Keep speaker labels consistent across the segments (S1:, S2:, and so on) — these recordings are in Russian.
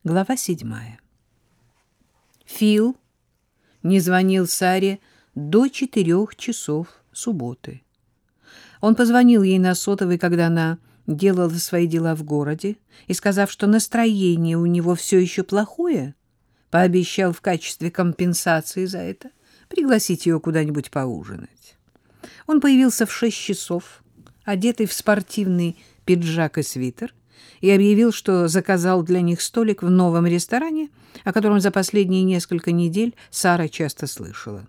S1: Глава 7. Фил не звонил Саре до 4 часов субботы. Он позвонил ей на сотовый, когда она делала свои дела в городе, и, сказав, что настроение у него все еще плохое, пообещал в качестве компенсации за это пригласить ее куда-нибудь поужинать. Он появился в 6 часов, одетый в спортивный пиджак и свитер, и объявил, что заказал для них столик в новом ресторане, о котором за последние несколько недель Сара часто слышала.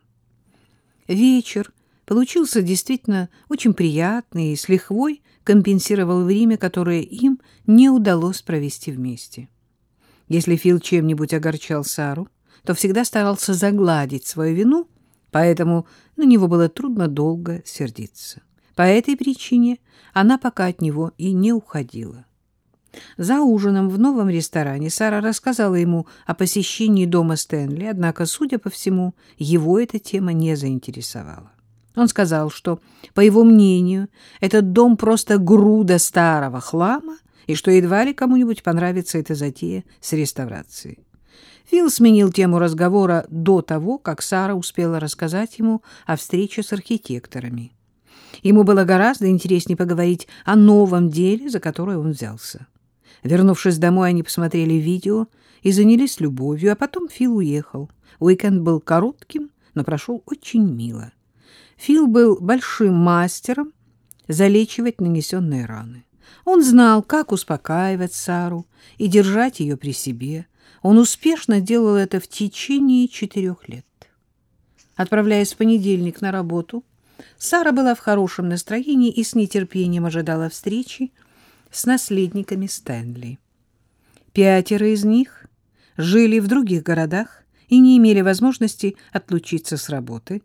S1: Вечер получился действительно очень приятный и с лихвой компенсировал время, которое им не удалось провести вместе. Если Фил чем-нибудь огорчал Сару, то всегда старался загладить свою вину, поэтому на него было трудно долго сердиться. По этой причине она пока от него и не уходила. За ужином в новом ресторане Сара рассказала ему о посещении дома Стэнли, однако, судя по всему, его эта тема не заинтересовала. Он сказал, что, по его мнению, этот дом просто груда старого хлама, и что едва ли кому-нибудь понравится эта затея с реставрацией. Фил сменил тему разговора до того, как Сара успела рассказать ему о встрече с архитекторами. Ему было гораздо интереснее поговорить о новом деле, за которое он взялся. Вернувшись домой, они посмотрели видео и занялись любовью, а потом Фил уехал. Уикенд был коротким, но прошел очень мило. Фил был большим мастером залечивать нанесенные раны. Он знал, как успокаивать Сару и держать ее при себе. Он успешно делал это в течение 4 лет. Отправляясь в понедельник на работу, Сара была в хорошем настроении и с нетерпением ожидала встречи с наследниками Стэнли. 5 из них жили в других городах и не имели возможности отлучиться с работы.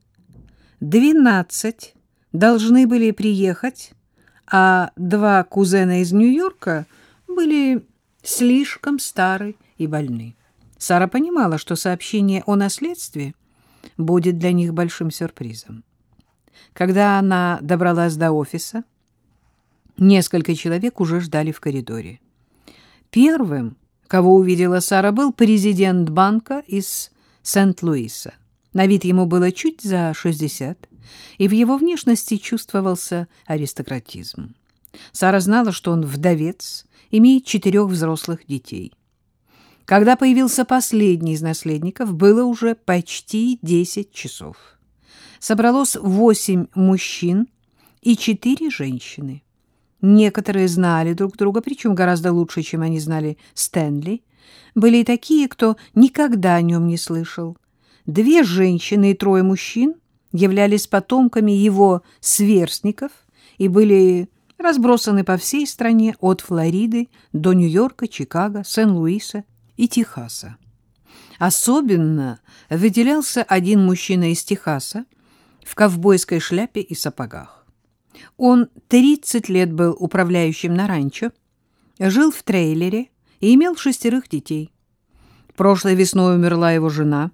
S1: 12 должны были приехать, а 2 кузена из Нью-Йорка были слишком стары и больны. Сара понимала, что сообщение о наследстве будет для них большим сюрпризом. Когда она добралась до офиса, несколько человек уже ждали в коридоре. Первым, кого увидела Сара, был президент банка из Сент-Луиса. На вид ему было чуть за 60, и в его внешности чувствовался аристократизм. Сара знала, что он вдовец, имеет 4 взрослых детей. Когда появился последний из наследников, было уже почти 10 часов. Собралось 8 мужчин и 4 женщины. Некоторые знали друг друга, причем гораздо лучше, чем они знали Стэнли. Были и такие, кто никогда о нем не слышал. 2 женщины и 3 мужчин являлись потомками его сверстников и были разбросаны по всей стране от Флориды до Нью-Йорка, Чикаго, Сен-Луиса и Техаса. Особенно выделялся один мужчина из Техаса в ковбойской шляпе и сапогах. Он 30 лет был управляющим на ранчо, жил в трейлере и имел 6 детей. Прошлой весной умерла его жена.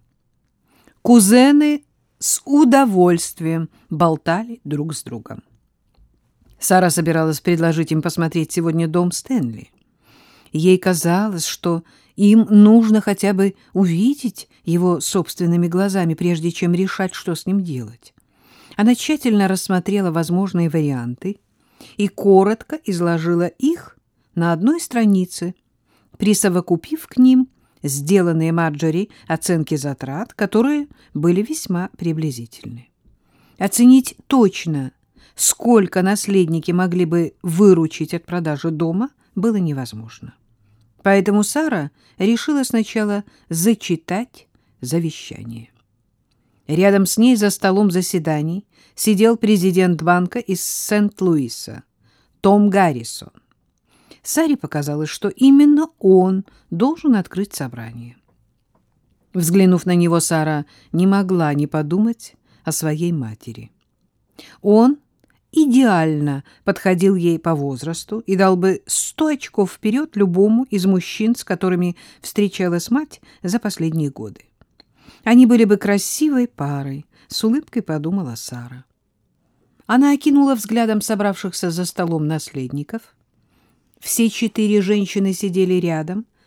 S1: Кузены с удовольствием болтали друг с другом. Сара собиралась предложить им посмотреть сегодня дом Стэнли. Ей казалось, что им нужно хотя бы увидеть его собственными глазами, прежде чем решать, что с ним делать. Она тщательно рассмотрела возможные варианты и коротко изложила их на одной странице, присовокупив к ним сделанные Марджори оценки затрат, которые были весьма приблизительны. Оценить точно, сколько наследники могли бы выручить от продажи дома, было невозможно. Поэтому Сара решила сначала зачитать завещание. Рядом с ней за столом заседаний сидел президент банка из Сент-Луиса, Том Гаррисон. Саре показалось, что именно он должен открыть собрание. Взглянув на него, Сара не могла не подумать о своей матери. Он идеально подходил ей по возрасту и дал бы 100 очков вперед любому из мужчин, с которыми встречалась мать за последние годы. Они были бы красивой парой, с улыбкой подумала Сара. Она окинула взглядом собравшихся за столом наследников. Все 4 женщины сидели рядом,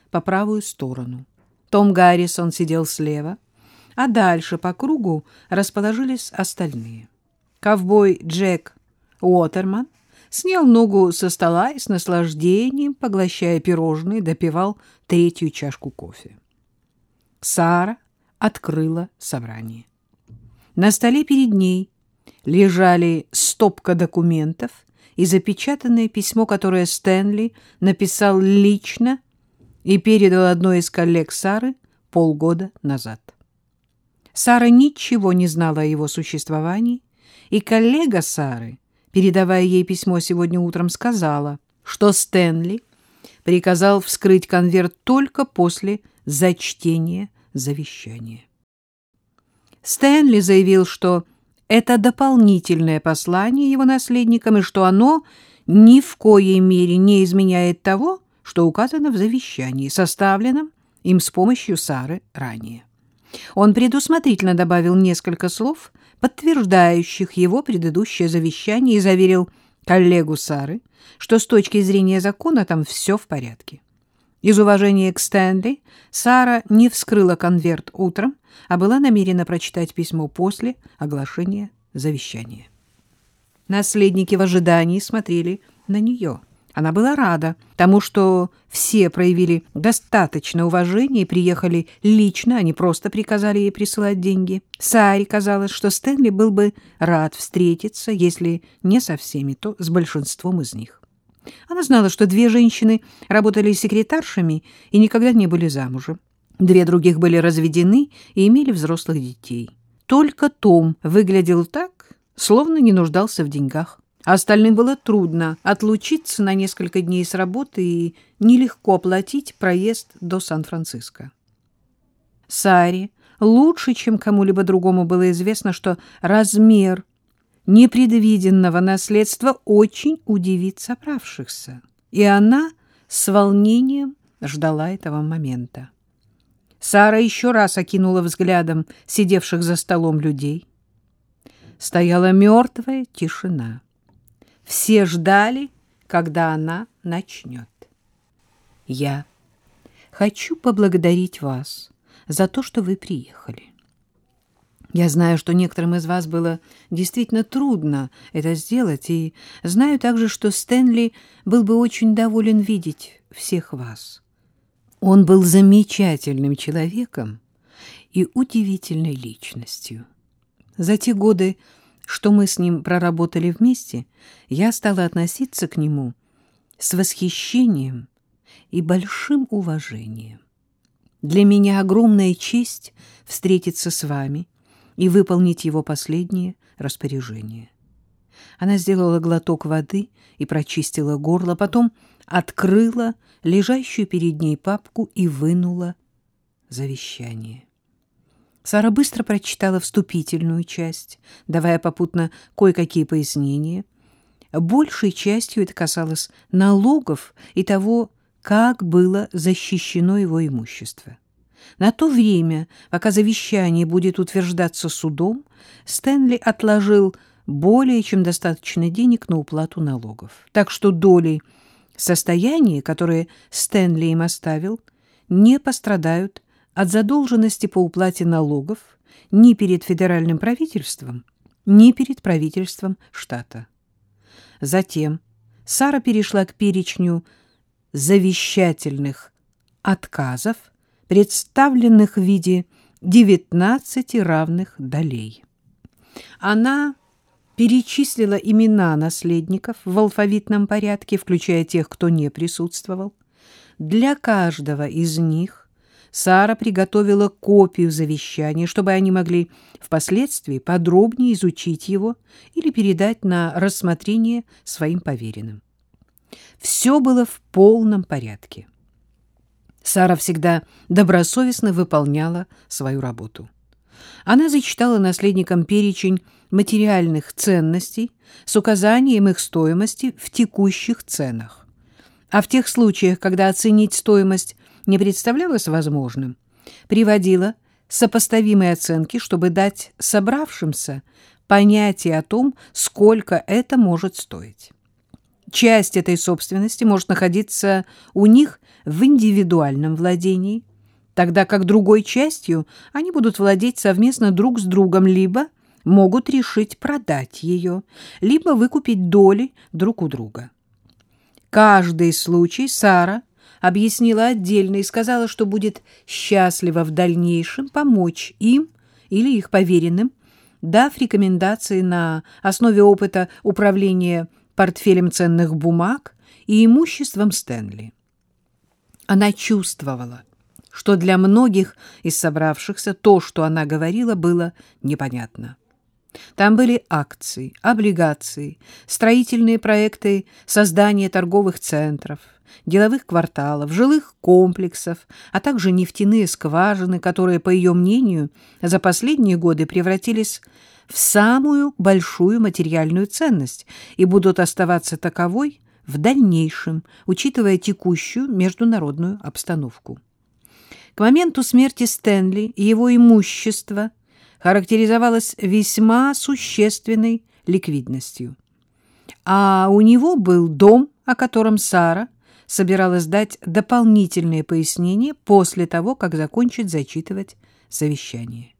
S1: по правую сторону. Том Гаррисон сидел слева, а дальше по кругу расположились остальные. Ковбой Джек Уотерман снял ногу со стола и с наслаждением, поглощая пирожные, допивал третью чашку кофе. Сара открыла собрание. На столе перед ней лежали стопка документов и запечатанное письмо, которое Стэнли написал лично и передал одной из коллег Сары полгода назад. Сара ничего не знала о его существовании, и коллега Сары, передавая ей письмо сегодня утром, сказала, что Стэнли приказал вскрыть конверт только после зачтения завещания. Стэнли заявил, что это дополнительное послание его наследникам и что оно ни в коей мере не изменяет того, что указано в завещании, составленном им с помощью Сары ранее. Он предусмотрительно добавил несколько слов, подтверждающих его предыдущее завещание, и заверил коллегу Сары, что с точки зрения закона там все в порядке. Из уважения к Стэнли Сара не вскрыла конверт утром, а была намерена прочитать письмо после оглашения завещания. Наследники в ожидании смотрели на нее. Она была рада тому, что все проявили достаточно уважения и приехали лично, а не просто приказали ей присылать деньги. Саре казалось, что Стэнли был бы рад встретиться, если не со всеми, то с большинством из них. Она знала, что 2 женщины работали секретаршами и никогда не были замужем. 2 других были разведены и имели взрослых детей. Только Том выглядел так, словно не нуждался в деньгах. А остальным было трудно отлучиться на несколько дней с работы и нелегко оплатить проезд до Сан-Франциско. Саре лучше, чем кому-либо другому, было известно, что размер непредвиденного наследства очень удивит собравшихся, и она с волнением ждала этого момента. Сара еще раз окинула взглядом сидевших за столом людей. Стояла мертвая тишина. Все ждали, когда она начнет. «Я хочу поблагодарить вас за то, что вы приехали. Я знаю, что некоторым из вас было действительно трудно это сделать, и знаю также, что Стэнли был бы очень доволен видеть всех вас. Он был замечательным человеком и удивительной личностью. За те годы, что мы с ним проработали вместе, я стала относиться к нему с восхищением и большим уважением. Для меня огромная честь встретиться с вами и выполнить его последнее распоряжение». Она сделала глоток воды и прочистила горло, потом открыла лежащую перед ней папку и вынула завещание. Сара быстро прочитала вступительную часть, давая попутно кое-какие пояснения. Большей частью это касалось налогов и того, как было защищено его имущество. На то время, пока завещание будет утверждаться судом, Стэнли отложил более чем достаточно денег на уплату налогов. Так что доли состояния, которые Стэнли им оставил, не пострадают от задолженности по уплате налогов ни перед федеральным правительством, ни перед правительством штата. Затем Сара перешла к перечню завещательных отказов, представленных в виде 19 равных долей. Она перечислила имена наследников в алфавитном порядке, включая тех, кто не присутствовал. Для каждого из них Сара приготовила копию завещания, чтобы они могли впоследствии подробнее изучить его или передать на рассмотрение своим поверенным. Все было в полном порядке. Сара всегда добросовестно выполняла свою работу. Она зачитала наследникам перечень материальных ценностей с указанием их стоимости в текущих ценах. А в тех случаях, когда оценить стоимость не представлялось возможным, приводила сопоставимые оценки, чтобы дать собравшимся понятие о том, сколько это может стоить. часть этой собственности может находиться у них в индивидуальном владении, тогда как другой частью они будут владеть совместно друг с другом, либо могут решить продать ее, либо выкупить доли друг у друга. Каждый случай Сара объяснила отдельно и сказала, что будет счастлива в дальнейшем помочь им или их поверенным, дав рекомендации на основе опыта управления портфелем ценных бумаг и имуществом Стэнли. Она чувствовала, что для многих из собравшихся то, что она говорила, было непонятно. Там были акции, облигации, строительные проекты создания торговых центров, деловых кварталов, жилых комплексов, а также нефтяные скважины, которые, по ее мнению, за последние годы превратились в самую большую материальную ценность и будут оставаться таковой в дальнейшем, учитывая текущую международную обстановку. К моменту смерти Стэнли его имущество характеризовалось весьма существенной ликвидностью. А у него был дом, о котором Сара собиралась дать дополнительные пояснения после того, как закончит зачитывать завещание.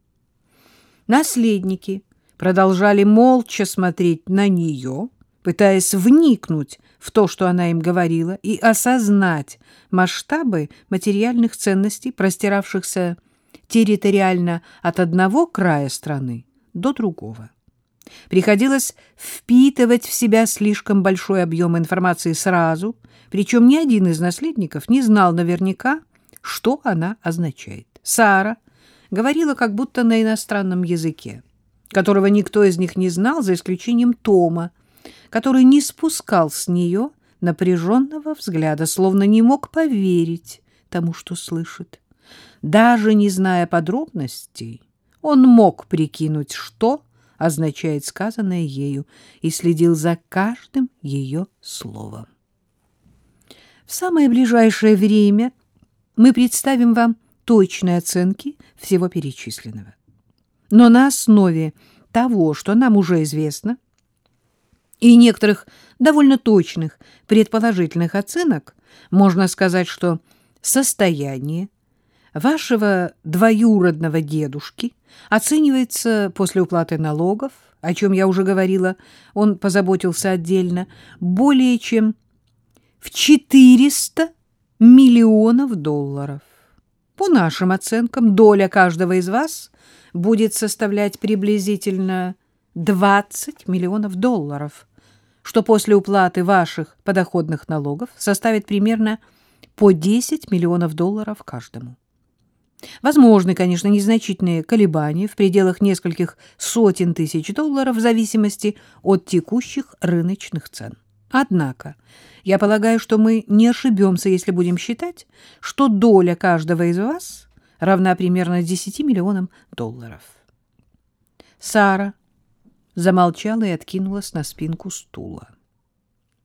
S1: Наследники продолжали молча смотреть на нее, пытаясь вникнуть в то, что она им говорила, и осознать масштабы материальных ценностей, простиравшихся территориально от одного края страны до другого. Приходилось впитывать в себя слишком большой объем информации сразу, причем ни один из наследников не знал наверняка, что она означает. Сара говорила как будто на иностранном языке, которого никто из них не знал, за исключением Тома, который не спускал с нее напряженного взгляда, словно не мог поверить тому, что слышит. Даже не зная подробностей, он мог прикинуть, что означает сказанное ею, и следил за каждым ее словом. В самое ближайшее время мы представим вам точные оценки всего перечисленного. Но на основе того, что нам уже известно, и некоторых довольно точных предположительных оценок, можно сказать, что состояние вашего двоюродного дедушки оценивается после уплаты налогов, о чем я уже говорила, он позаботился отдельно, более чем в 400 миллионов долларов. По нашим оценкам, доля каждого из вас будет составлять приблизительно 20 миллионов долларов, что после уплаты ваших подоходных налогов составит примерно по 10 миллионов долларов каждому. Возможны, конечно, незначительные колебания в пределах нескольких сотен тысяч долларов в зависимости от текущих рыночных цен. Однако, я полагаю, что мы не ошибемся, если будем считать, что доля каждого из вас равна примерно 10 миллионам долларов. Сара замолчала и откинулась на спинку стула.